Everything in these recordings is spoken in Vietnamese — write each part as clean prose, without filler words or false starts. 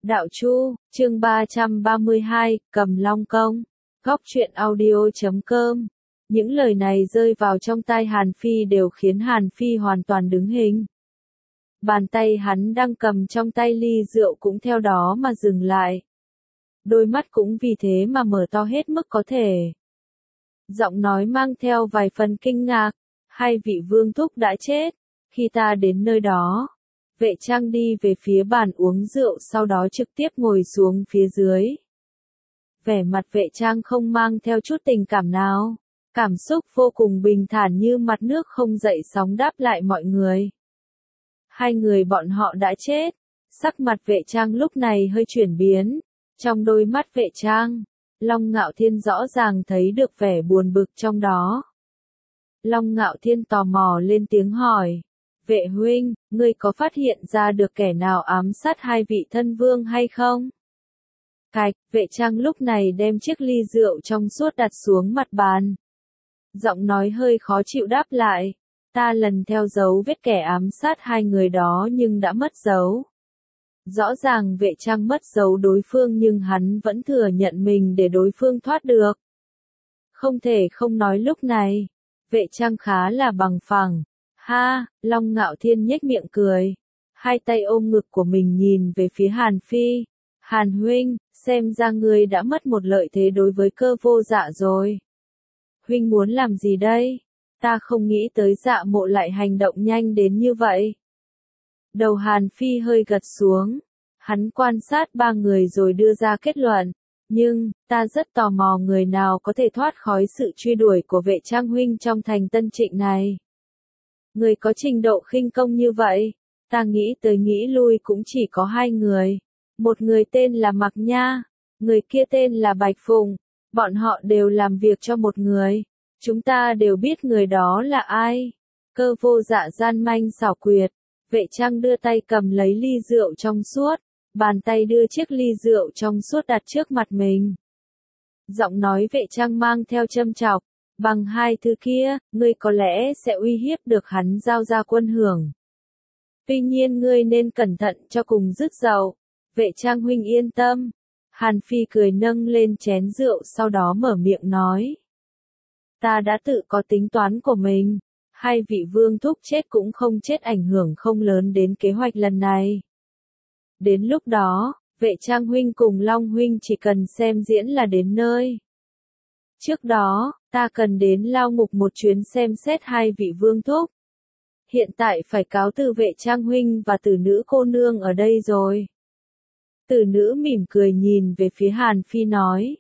Đạo Chu, chương 332, Cầm Long Công, Góc truyện audio.com. Những lời này rơi vào trong tai Hàn Phi đều khiến Hàn Phi hoàn toàn đứng hình. Bàn tay hắn đang cầm trong tay ly rượu cũng theo đó mà dừng lại. Đôi mắt cũng vì thế mà mở to hết mức có thể. Giọng nói mang theo vài phần kinh ngạc, hai vị vương thúc đã chết. Khi ta đến nơi đó, Vệ Trang đi về phía bàn uống rượu sau đó trực tiếp ngồi xuống phía dưới. Vẻ mặt Vệ Trang không mang theo chút tình cảm nào, cảm xúc vô cùng bình thản như mặt nước không dậy sóng đáp lại mọi người. Hai người bọn họ đã chết, sắc mặt Vệ Trang lúc này hơi chuyển biến, trong đôi mắt Vệ Trang, Long Ngạo Thiên rõ ràng thấy được vẻ buồn bực trong đó. Long Ngạo Thiên tò mò lên tiếng hỏi. Vệ huynh, ngươi có phát hiện ra được kẻ nào ám sát hai vị thân vương hay không? Cạch, Vệ Trang lúc này đem chiếc ly rượu trong suốt đặt xuống mặt bàn. Giọng nói hơi khó chịu đáp lại. Ta lần theo dấu vết kẻ ám sát hai người đó nhưng đã mất dấu. Rõ ràng Vệ Trang mất dấu đối phương nhưng hắn vẫn thừa nhận mình để đối phương thoát được. Không thể không nói lúc này, Vệ Trang khá là bằng phẳng. Ha, Long Ngạo Thiên nhếch miệng cười. Hai tay ôm ngực của mình nhìn về phía Hàn Phi. Hàn huynh, xem ra ngươi đã mất một lợi thế đối với Cơ Vô Dạ rồi. Huynh muốn làm gì đây? Ta không nghĩ tới Dạ Mộ lại hành động nhanh đến như vậy. Đầu Hàn Phi hơi gật xuống. Hắn quan sát ba người rồi đưa ra kết luận. Nhưng, ta rất tò mò người nào có thể thoát khỏi sự truy đuổi của Vệ Trang huynh trong thành Tân Trịnh này. Người có trình độ khinh công như vậy, ta nghĩ tới nghĩ lui cũng chỉ có hai người. Một người tên là Mạc Nha, người kia tên là Bạch Phụng, bọn họ đều làm việc cho một người. Chúng ta đều biết người đó là ai. Cơ Vô Dạ gian manh xảo quyệt, Vệ Trang đưa tay cầm lấy ly rượu trong suốt, bàn tay đưa chiếc ly rượu trong suốt đặt trước mặt mình. Giọng nói Vệ Trang mang theo châm chọc. Bằng hai thứ kia, ngươi có lẽ sẽ uy hiếp được hắn giao ra quân hưởng. Tuy nhiên ngươi nên cẩn thận cho cùng dứt dậu. Vệ Trang huynh yên tâm. Hàn Phi cười nâng lên chén rượu sau đó mở miệng nói. Ta đã tự có tính toán của mình. Hai vị vương thúc chết cũng không chết ảnh hưởng không lớn đến kế hoạch lần này. Đến lúc đó, Vệ Trang huynh cùng Long huynh chỉ cần xem diễn là đến nơi. Trước đó, ta cần đến lao ngục một chuyến xem xét hai vị vương thúc. Hiện tại phải cáo từ Vệ Trang huynh và tử nữ cô nương ở đây rồi. Tử nữ mỉm cười nhìn về phía Hàn Phi nói.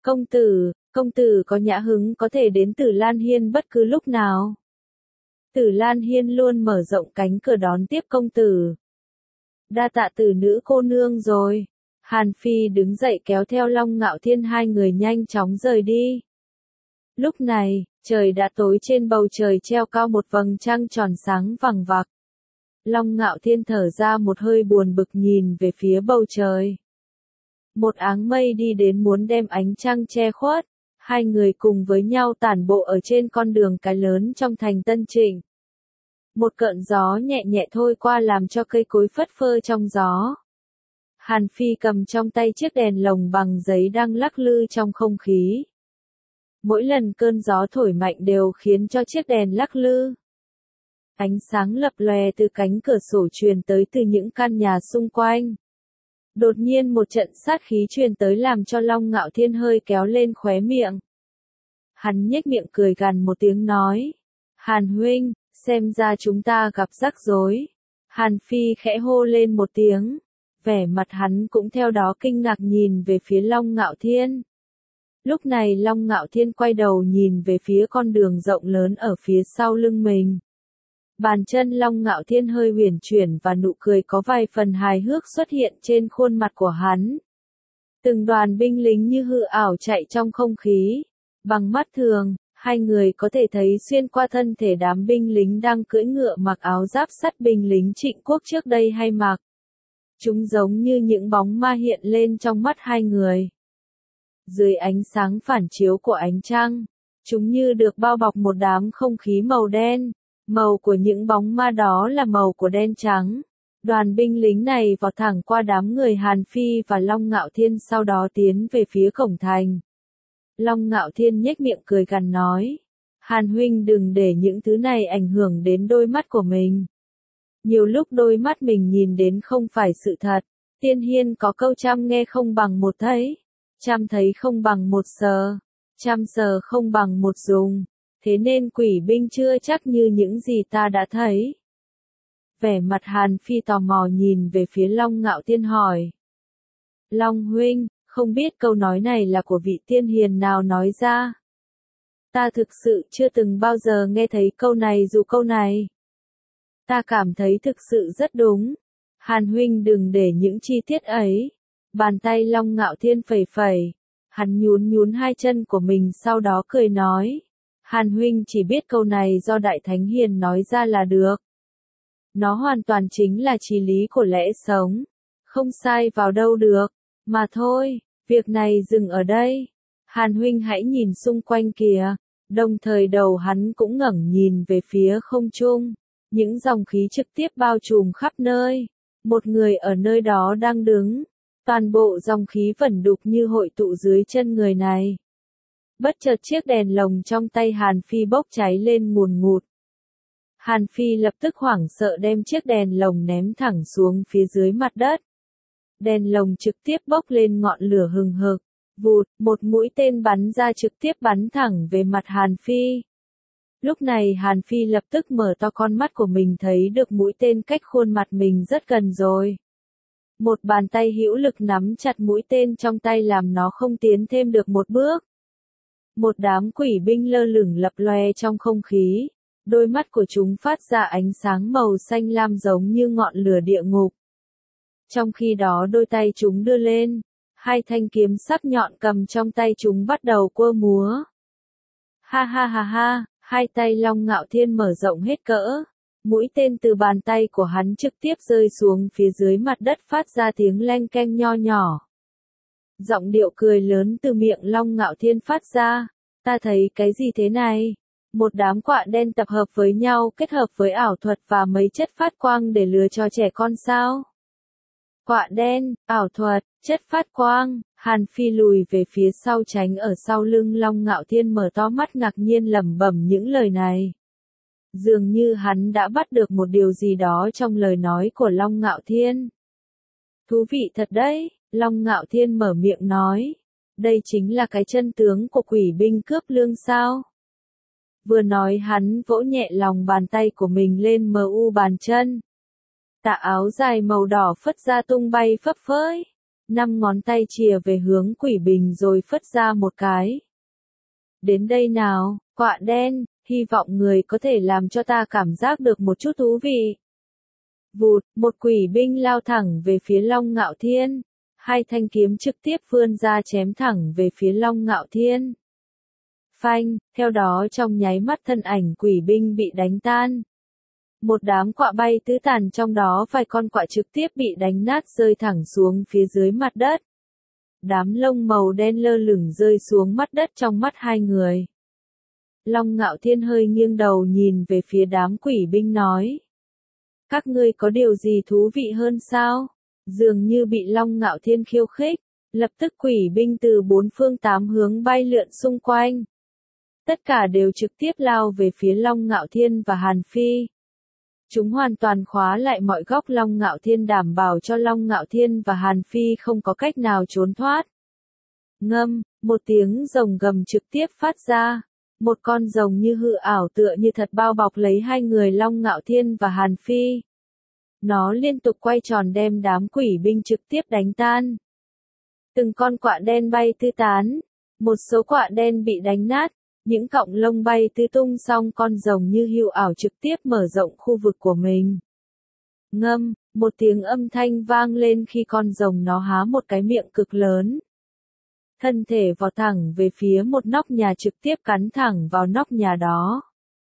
Công tử có nhã hứng có thể đến Tử Lan Hiên bất cứ lúc nào. Tử Lan Hiên luôn mở rộng cánh cửa đón tiếp công tử. Đa tạ tử nữ cô nương rồi. Hàn Phi đứng dậy kéo theo Long Ngạo Thiên hai người nhanh chóng rời đi. Lúc này, trời đã tối trên bầu trời treo cao một vầng trăng tròn sáng vằng vặc. Long Ngạo Thiên thở ra một hơi buồn bực nhìn về phía bầu trời. Một áng mây đi đến muốn đem ánh trăng che khuất, hai người cùng với nhau tản bộ ở trên con đường cái lớn trong thành Tân Trịnh. Một cơn gió nhẹ nhẹ thôi qua làm cho cây cối phất phơ trong gió. Hàn Phi cầm trong tay chiếc đèn lồng bằng giấy đang lắc lư trong không khí. Mỗi lần cơn gió thổi mạnh đều khiến cho chiếc đèn lắc lư. Ánh sáng lập lòe từ cánh cửa sổ truyền tới từ những căn nhà xung quanh. Đột nhiên một trận sát khí truyền tới làm cho Long Ngạo Thiên hơi kéo lên khóe miệng. Hắn nhếch miệng cười gằn một tiếng nói. Hàn huynh, xem ra chúng ta gặp rắc rối. Hàn Phi khẽ hô lên một tiếng. Vẻ mặt hắn cũng theo đó kinh ngạc nhìn về phía Long Ngạo Thiên. Lúc này Long Ngạo Thiên quay đầu nhìn về phía con đường rộng lớn ở phía sau lưng mình. Bàn chân Long Ngạo Thiên hơi huyền chuyển và nụ cười có vài phần hài hước xuất hiện trên khuôn mặt của hắn. Từng đoàn binh lính như hư ảo chạy trong không khí. Bằng mắt thường, hai người có thể thấy xuyên qua thân thể đám binh lính đang cưỡi ngựa mặc áo giáp sắt binh lính Trịnh Quốc trước đây hay mặc. Chúng giống như những bóng ma hiện lên trong mắt hai người. Dưới ánh sáng phản chiếu của ánh trăng, chúng như được bao bọc một đám không khí màu đen. Màu của những bóng ma đó là màu của đen trắng. Đoàn binh lính này vọt thẳng qua đám người Hàn Phi và Long Ngạo Thiên, sau đó tiến về phía cổng thành. Long Ngạo Thiên nhếch miệng cười gằn nói, Hàn huynh đừng để những thứ này ảnh hưởng đến đôi mắt của mình. Nhiều lúc đôi mắt mình nhìn đến không phải sự thật. Tiên hiên có câu trăm nghe không bằng một thấy, trăm thấy không bằng một sờ, trăm sờ không bằng một dùng, thế nên quỷ binh chưa chắc như những gì ta đã thấy. Vẻ mặt Hàn Phi tò mò nhìn về phía Long Ngạo Thiên hỏi. Long huynh, không biết câu nói này là của vị tiên hiền nào nói ra? Ta thực sự chưa từng bao giờ nghe thấy câu này dù câu này. Ta cảm thấy thực sự rất đúng. Hàn huynh đừng để những chi tiết ấy. Bàn tay Long Ngạo Thiên phẩy phẩy. Hắn nhún nhún hai chân của mình sau đó cười nói. Hàn huynh chỉ biết câu này do Đại Thánh Hiền nói ra là được. Nó hoàn toàn chính là chí lý của lẽ sống. Không sai vào đâu được. Mà thôi, việc này dừng ở đây. Hàn huynh hãy nhìn xung quanh kìa. Đồng thời đầu hắn cũng ngẩng nhìn về phía không trung. Những dòng khí trực tiếp bao trùm khắp nơi. Một người ở nơi đó đang đứng. Toàn bộ dòng khí vẩn đục như hội tụ dưới chân người này. Bất chợt chiếc đèn lồng trong tay Hàn Phi bốc cháy lên ngùn ngụt. Hàn Phi lập tức hoảng sợ đem chiếc đèn lồng ném thẳng xuống phía dưới mặt đất. Đèn lồng trực tiếp bốc lên ngọn lửa hừng hực. Vụt, một mũi tên bắn ra trực tiếp bắn thẳng về mặt Hàn Phi. Lúc này Hàn Phi lập tức mở to con mắt của mình, thấy được mũi tên cách khuôn mặt mình rất gần rồi. Một bàn tay hữu lực nắm chặt mũi tên trong tay làm nó không tiến thêm được một bước. Một đám quỷ binh lơ lửng lập loè trong không khí. Đôi mắt của chúng phát ra ánh sáng màu xanh lam giống như ngọn lửa địa ngục. Trong khi đó đôi tay chúng đưa lên. Hai thanh kiếm sắc nhọn cầm trong tay chúng bắt đầu quơ múa. Ha ha ha ha, hai tay Long Ngạo Thiên mở rộng hết cỡ. Mũi tên từ bàn tay của hắn trực tiếp rơi xuống phía dưới mặt đất phát ra tiếng leng keng nho nhỏ. Giọng điệu cười lớn từ miệng Long Ngạo Thiên phát ra. Ta thấy cái gì thế này? Một đám quạ đen tập hợp với nhau kết hợp với ảo thuật và mấy chất phát quang để lừa cho trẻ con sao? Quạ đen, ảo thuật, chất phát quang. Hàn Phi lùi về phía sau tránh ở sau lưng Long Ngạo Thiên, mở to mắt ngạc nhiên lẩm bẩm những lời này. Dường như hắn đã bắt được một điều gì đó trong lời nói của Long Ngạo Thiên. Thú vị thật đấy, Long Ngạo Thiên mở miệng nói. Đây chính là cái chân tướng của quỷ binh cướp lương sao? Vừa nói hắn vỗ nhẹ lòng bàn tay của mình lên bàn chân. Tà áo dài màu đỏ phất ra tung bay phấp phới. 5 ngón tay chìa về hướng quỷ bình rồi phất ra một cái. Đến đây nào, quạ đen, hy vọng người có thể làm cho ta cảm giác được một chút thú vị. Vụt, một quỷ binh lao thẳng về phía Long Ngạo Thiên. Hai thanh kiếm trực tiếp vươn ra chém thẳng về phía Long Ngạo Thiên. Phanh, theo đó trong nháy mắt thân ảnh quỷ binh bị đánh tan. Một đám quạ bay tứ tàn, trong đó vài con quạ trực tiếp bị đánh nát rơi thẳng xuống phía dưới mặt đất. Đám lông màu đen lơ lửng rơi xuống mặt đất trong mắt hai người. Long Ngạo Thiên hơi nghiêng đầu nhìn về phía đám quỷ binh nói. Các ngươi có điều gì thú vị hơn sao? Dường như bị Long Ngạo Thiên khiêu khích, lập tức quỷ binh từ 4 phương 8 hướng bay lượn xung quanh. Tất cả đều trực tiếp lao về phía Long Ngạo Thiên và Hàn Phi. Chúng hoàn toàn khóa lại mọi góc Long Ngạo Thiên, đảm bảo cho Long Ngạo Thiên và Hàn Phi không có cách nào trốn thoát. Ngâm, một tiếng rồng gầm trực tiếp phát ra. Một con rồng như hư ảo tựa như thật bao bọc lấy hai người Long Ngạo Thiên và Hàn Phi. Nó liên tục quay tròn đem đám quỷ binh trực tiếp đánh tan. Từng con quạ đen bay tứ tán. Một số quạ đen bị đánh nát. Những cọng lông bay tứ tung, xong con rồng như hư ảo trực tiếp mở rộng khu vực của mình. Ngâm, một tiếng âm thanh vang lên khi con rồng nó há một cái miệng cực lớn. Thân thể vọt thẳng về phía một nóc nhà, trực tiếp cắn thẳng vào nóc nhà đó.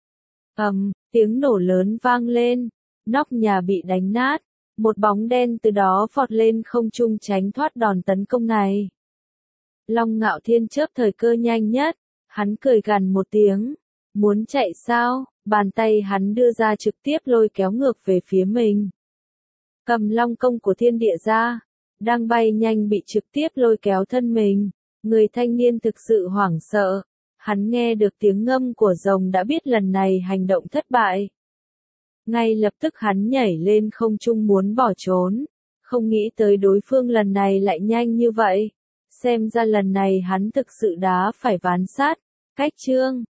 Tiếng nổ lớn vang lên, nóc nhà bị đánh nát, một bóng đen từ đó vọt lên không trung tránh thoát đòn tấn công này. Long Ngạo Thiên chớp thời cơ nhanh nhất, hắn cười gằn một tiếng, muốn chạy sao? Bàn tay hắn đưa ra trực tiếp lôi kéo ngược về phía mình. cầm long công của thiên địa ra, đang bay nhanh bị trực tiếp lôi kéo thân mình. Người thanh niên thực sự hoảng sợ, hắn nghe được tiếng ngâm của rồng đã biết lần này hành động thất bại. Ngay lập tức hắn nhảy lên không trung muốn bỏ trốn, không nghĩ tới đối phương lần này lại nhanh như vậy. Xem ra lần này hắn thực sự đã phải ván sát. Cách chương